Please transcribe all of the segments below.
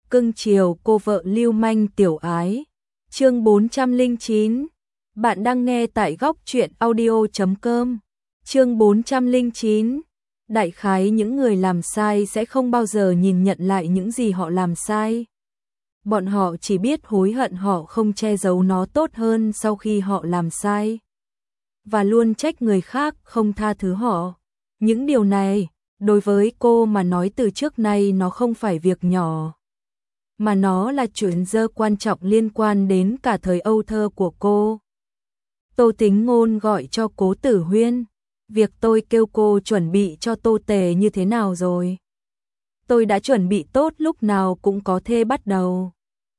cưng chiều cô vợ lưu manh tiểu ái. Chương 409. Bạn đang nghe tại góc truyện audio.com. Chương 409. Đại khái những người làm sai sẽ không bao giờ nhìn nhận lại những gì họ làm sai. Bọn họ chỉ biết hối hận họ không che giấu nó tốt hơn sau khi họ làm sai. Và luôn trách người khác không tha thứ họ. Những điều này, đối với cô mà nói từ trước nay nó không phải việc nhỏ. Mà nó là chuyện dơ quan trọng liên quan đến cả thời âu thơ của cô. Tô Tính Ngôn gọi cho Cố Tử Huyên. Việc tôi kêu cô chuẩn bị cho Tô Tề như thế nào rồi? Tôi đã chuẩn bị tốt, lúc nào cũng có thể bắt đầu.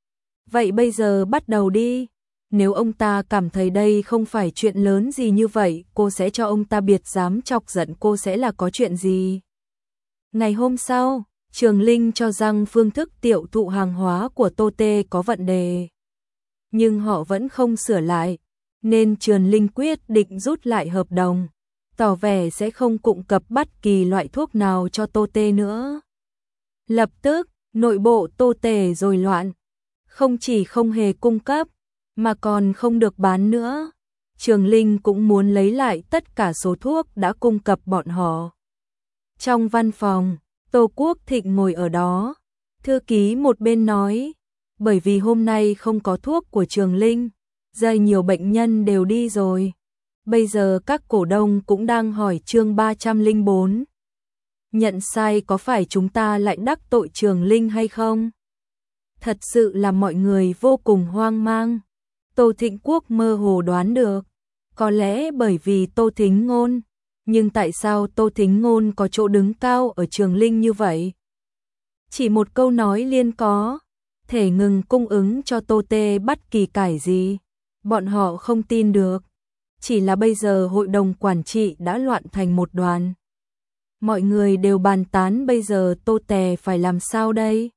Vậy bây giờ bắt đầu đi. Nếu ông ta cảm thấy đây không phải chuyện lớn gì như vậy, cô sẽ cho ông ta biệt, dám chọc giận cô sẽ là có chuyện gì? Ngày hôm sau, Trường Linh cho rằng phương thức tiêu thụ hàng hóa của Tô Tê có vấn đề. Nhưng họ vẫn không sửa lại, nên Trường Linh quyết định rút lại hợp đồng, tỏ vẻ sẽ không cung cấp bất kỳ loại thuốc nào cho Tô Tê nữa. Lập tức, nội bộ Tô Tê rối loạn, không chỉ không hề cung cấp, mà còn không được bán nữa. Trường Linh cũng muốn lấy lại tất cả số thuốc đã cung cấp bọn họ. Trong văn phòng, Tô Quốc Thịnh ngồi ở đó. Thư ký một bên nói, bởi vì hôm nay không có thuốc của Trường Linh, rất nhiều bệnh nhân đều đi rồi. Bây giờ các cổ đông cũng đang hỏi chương 304. Nhận sai có phải chúng ta lại đắc tội Trường Linh hay không? Thật sự là mọi người vô cùng hoang mang. Tô Thịnh Quốc mơ hồ đoán được, có lẽ bởi vì Tô Thính Ngôn. Nhưng tại sao Tô Thính Ngôn có chỗ đứng cao ở Trường Linh như vậy? Chỉ một câu nói liên có thể ngừng cung ứng cho Tô Tê bất kỳ cải gì. Bọn họ không tin được. Chỉ là bây giờ hội đồng quản trị đã loạn thành một đoàn. Mọi người đều bàn tán bây giờ Tô Tê phải làm sao đây?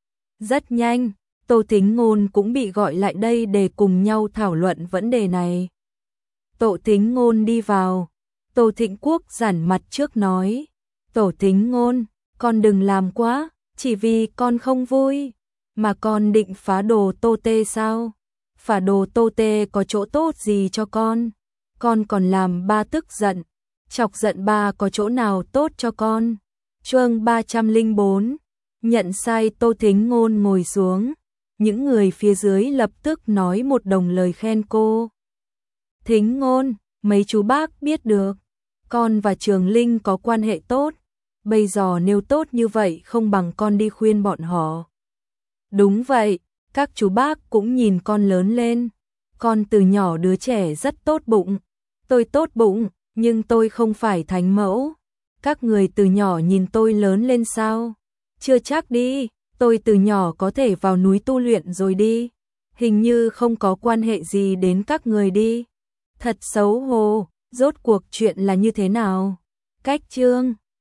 Rất nhanh, Tô Thính Ngôn cũng bị gọi lại đây để cùng nhau thảo luận vấn đề này. Tô Thính Ngôn đi vào. Tô Thịnh Quốc giản mặt trước nói, Tô Thính Ngôn, con đừng làm quá, chỉ vì con không vui, mà con định phá đồ Tô Tê sao? Phá đồ Tô Tê có chỗ tốt gì cho con còn làm ba tức giận, chọc giận ba có chỗ nào tốt cho con? Chương 304, nhận sai. Tô Thính Ngôn ngồi xuống, những người phía dưới lập tức nói một đồng lời khen cô. Thính Ngôn, mấy chú bác biết được, con và Trường Linh có quan hệ tốt, bây giờ nếu tốt như vậy không bằng con đi khuyên bọn họ. Đúng vậy, các chú bác cũng nhìn con lớn lên, con từ nhỏ đứa trẻ rất tốt bụng. Tôi tốt bụng, nhưng tôi không phải thánh mẫu. Các người từ nhỏ nhìn tôi lớn lên sao? Chưa chắc đi, tôi từ nhỏ có thể vào núi tu luyện rồi đi. Hình như không có quan hệ gì đến các người đi. Thật xấu hổ, rốt cuộc chuyện là như thế nào? Cách chương